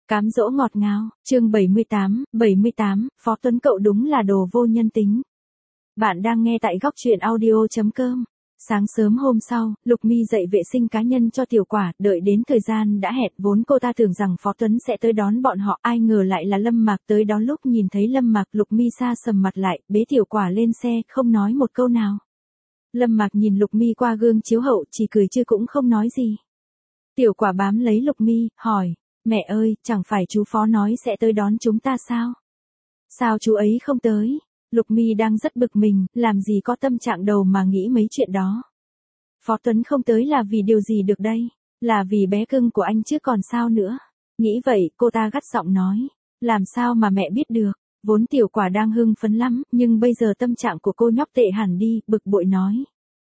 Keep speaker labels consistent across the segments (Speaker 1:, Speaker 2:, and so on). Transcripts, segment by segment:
Speaker 1: Cám dỗ ngọt ngào, chương 78, Phó Tuấn cậu đúng là đồ vô nhân tính. Bạn đang nghe tại góc truyện audio.com. Sáng sớm hôm sau, Lục Mi dậy vệ sinh cá nhân cho Tiểu Quả, đợi đến thời gian đã hẹn vốn cô ta tưởng rằng Phó Tuấn sẽ tới đón bọn họ, ai ngờ lại là Lâm Mạc tới đón. Lúc nhìn thấy Lâm Mạc, Lục Mi sa sầm mặt lại, bế Tiểu Quả lên xe, không nói một câu nào. Lâm Mạc nhìn Lục Mi qua gương chiếu hậu, chỉ cười chứ cũng không nói gì. Tiểu Quả bám lấy Lục Mi, hỏi, mẹ ơi, chẳng phải chú Phó nói sẽ tới đón chúng ta sao? Sao chú ấy không tới? Lục Mi đang rất bực mình, làm gì có tâm trạng đầu mà nghĩ mấy chuyện đó. Phó Tuấn không tới là vì điều gì được đây? Là vì bé cưng của anh chứ còn sao nữa? Nghĩ vậy, cô ta gắt giọng nói. Làm sao mà mẹ biết được? Vốn Tiểu Quả đang hưng phấn lắm, nhưng bây giờ tâm trạng của cô nhóc tệ hẳn đi, bực bội nói.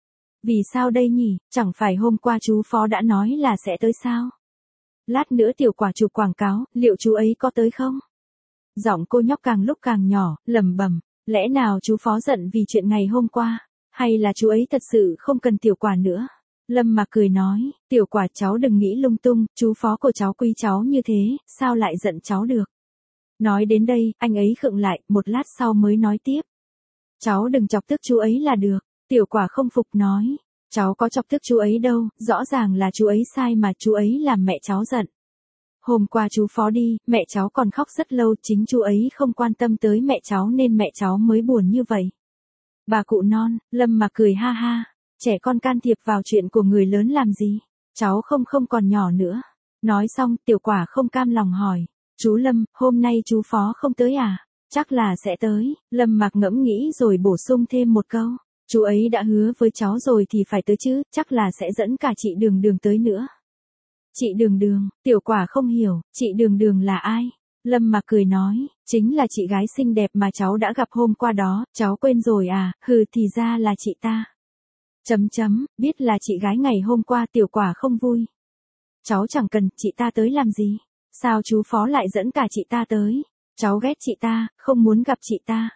Speaker 1: Vì sao đây nhỉ? Chẳng phải hôm qua chú Phó đã nói là sẽ tới sao? Lát nữa Tiểu Quả chụp quảng cáo, liệu chú ấy có tới không? Giọng cô nhóc càng lúc càng nhỏ, lẩm bẩm. Lẽ nào chú Phó giận vì chuyện ngày hôm qua? Hay là chú ấy thật sự không cần Tiểu Quả nữa? Lâm Mạc cười nói, Tiểu Quả cháu đừng nghĩ lung tung, chú Phó của cháu quý cháu như thế, sao lại giận cháu được? Nói đến đây, anh ấy khựng lại, một lát sau mới nói tiếp. Cháu đừng chọc tức chú ấy là được. Tiểu Quả không phục nói, cháu có chọc tức chú ấy đâu, rõ ràng là chú ấy sai mà chú ấy làm mẹ cháu giận. Hôm qua chú Phó đi, mẹ cháu còn khóc rất lâu, chính chú ấy không quan tâm tới mẹ cháu nên mẹ cháu mới buồn như vậy. Bà cụ non, Lâm Mạc cười ha ha, trẻ con can thiệp vào chuyện của người lớn làm gì, cháu không còn nhỏ nữa. Nói xong, Tiểu Quả không cam lòng hỏi, chú Lâm, hôm nay chú Phó không tới à? Chắc là sẽ tới. Lâm Mạc ngẫm nghĩ rồi bổ sung thêm một câu, chú ấy đã hứa với cháu rồi thì phải tới chứ, chắc là sẽ dẫn cả chị Đường Đường tới nữa. Chị Đường Đường, Tiểu Quả không hiểu, chị Đường Đường là ai? Lâm Mạc cười nói, chính là chị gái xinh đẹp mà cháu đã gặp hôm qua đó, cháu quên rồi à, hừ thì ra là chị ta. Biết là chị gái ngày hôm qua. Tiểu Quả không vui. Cháu chẳng cần, chị ta tới làm gì? Sao chú Phó lại dẫn cả chị ta tới? Cháu ghét chị ta, không muốn gặp chị ta.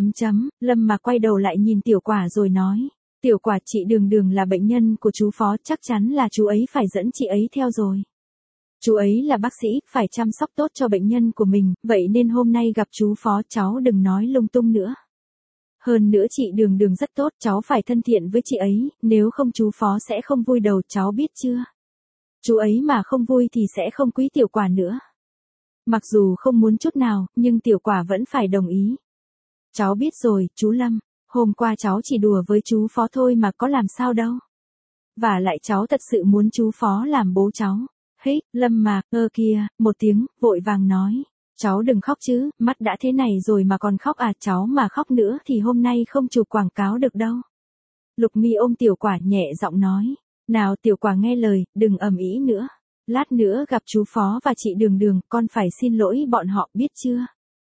Speaker 1: Lâm Mạc quay đầu lại nhìn Tiểu Quả rồi nói. Tiểu Quả, chị Đường Đường là bệnh nhân của chú Phó, chắc chắn là chú ấy phải dẫn chị ấy theo rồi. Chú ấy là bác sĩ, phải chăm sóc tốt cho bệnh nhân của mình, vậy nên hôm nay gặp chú Phó cháu đừng nói lung tung nữa. Hơn nữa chị Đường Đường rất tốt, cháu phải thân thiện với chị ấy, nếu không chú Phó sẽ không vui đầu, cháu biết chưa? Chú ấy mà không vui thì sẽ không quý Tiểu Quả nữa. Mặc dù không muốn chút nào, nhưng Tiểu Quả vẫn phải đồng ý. Cháu biết rồi, chú Lâm. Hôm qua cháu chỉ đùa với chú Phó thôi mà có làm sao đâu. Và lại cháu thật sự muốn chú Phó làm bố cháu. Lâm Mạc, kia, một tiếng, vội vàng nói. Cháu đừng khóc chứ, mắt đã thế này rồi mà còn khóc à, cháu mà khóc nữa thì hôm nay không chụp quảng cáo được đâu. Lục Mi ôm Tiểu Quả nhẹ giọng nói. Nào Tiểu Quả nghe lời, đừng ầm ĩ nữa. Lát nữa gặp chú Phó và chị Đường Đường, con phải xin lỗi bọn họ, biết chưa?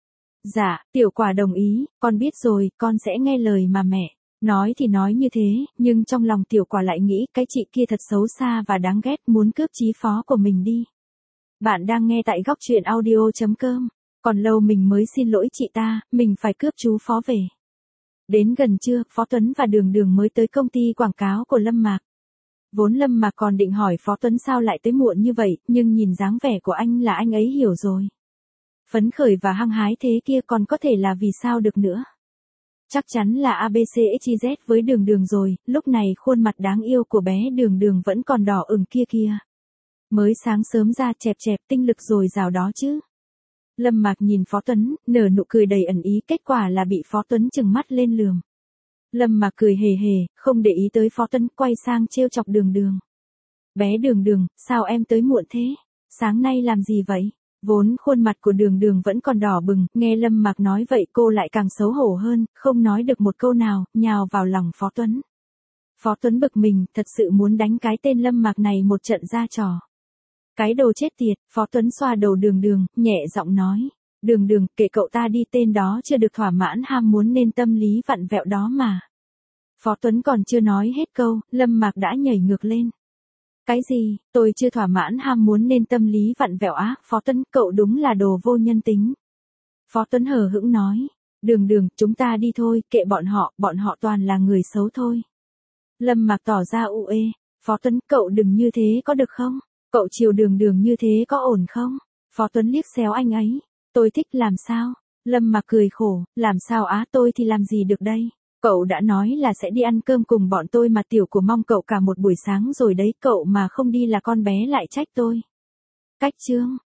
Speaker 1: Dạ, Tiểu Quả đồng ý, con biết rồi, con sẽ nghe lời mà mẹ. Nói thì nói như thế, nhưng trong lòng Tiểu Quả lại nghĩ cái chị kia thật xấu xa và đáng ghét, muốn cướp chí Phó của mình đi. Bạn đang nghe tại góc truyện audio.com. Còn lâu mình mới xin lỗi chị ta, mình phải cướp chú Phó về. Đến gần trưa, Phó Tuấn và Đường Đường mới tới công ty quảng cáo của Lâm Mạc. Vốn Lâm Mạc còn định hỏi Phó Tuấn sao lại tới muộn như vậy, nhưng nhìn dáng vẻ của anh là anh ấy hiểu rồi. Phấn khởi và hăng hái thế kia còn có thể là vì sao được nữa. Chắc chắn là ABCXYZ với Đường Đường rồi, lúc này khuôn mặt đáng yêu của bé Đường Đường vẫn còn đỏ ửng kia. Mới sáng sớm ra chẹp tinh lực dồi dào đó chứ. Lâm Mạc nhìn Phó Tuấn, nở nụ cười đầy ẩn ý, kết quả là bị Phó Tuấn trừng mắt lên lườm. Lâm Mạc cười hề hề, không để ý tới Phó Tuấn, quay sang trêu chọc Đường Đường. Bé Đường Đường, sao em tới muộn thế? Sáng nay làm gì vậy? Vốn khuôn mặt của Đường Đường vẫn còn đỏ bừng, nghe Lâm Mạc nói vậy cô lại càng xấu hổ hơn, không nói được một câu nào, nhào vào lòng Phó Tuấn. Phó Tuấn bực mình, thật sự muốn đánh cái tên Lâm Mạc này một trận ra trò. Cái đồ chết tiệt, Phó Tuấn xoa đầu Đường Đường, nhẹ giọng nói. Đường Đường, kệ cậu ta đi, tên đó chưa được thỏa mãn ham muốn nên tâm lý vặn vẹo đó mà. Phó Tuấn còn chưa nói hết câu, Lâm Mạc đã nhảy ngược lên. Cái gì, tôi chưa thỏa mãn ham muốn nên tâm lý vặn vẹo á, Phó Tuấn, cậu đúng là đồ vô nhân tính. Phó Tuấn hờ hững nói, Đường Đường, chúng ta đi thôi, kệ bọn họ toàn là người xấu thôi. Lâm Mạc tỏ ra Phó Tuấn, cậu đừng như thế có được không? Cậu chiều Đường Đường như thế có ổn không? Phó Tuấn liếc xéo anh ấy. Tôi thích làm sao? Lâm Mặc cười khổ, làm sao á, tôi thì làm gì được đây? Cậu đã nói là sẽ đi ăn cơm cùng bọn tôi mà, tiểu của mong cậu cả một buổi sáng rồi đấy, cậu mà không đi là con bé lại trách tôi. Cách chương